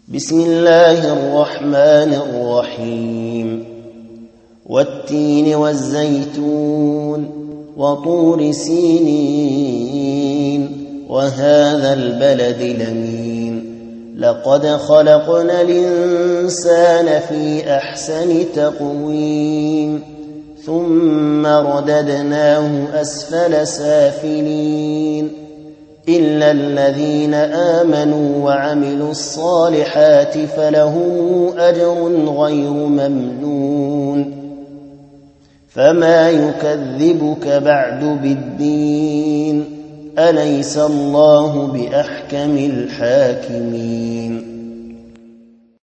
بسم الله الرحمن الرحيم والتين والزيتون وطور سينين وهذا البلد الأمين لقد خلقنا الإنسان في أحسن تقويم ثم رددناه أسفل سافلين إلا الذين آمنوا وعملوا الصالحات فلهم أجر غير ممنون فما يكذبك بعد بالدين أليس الله بأحكم الحاكمين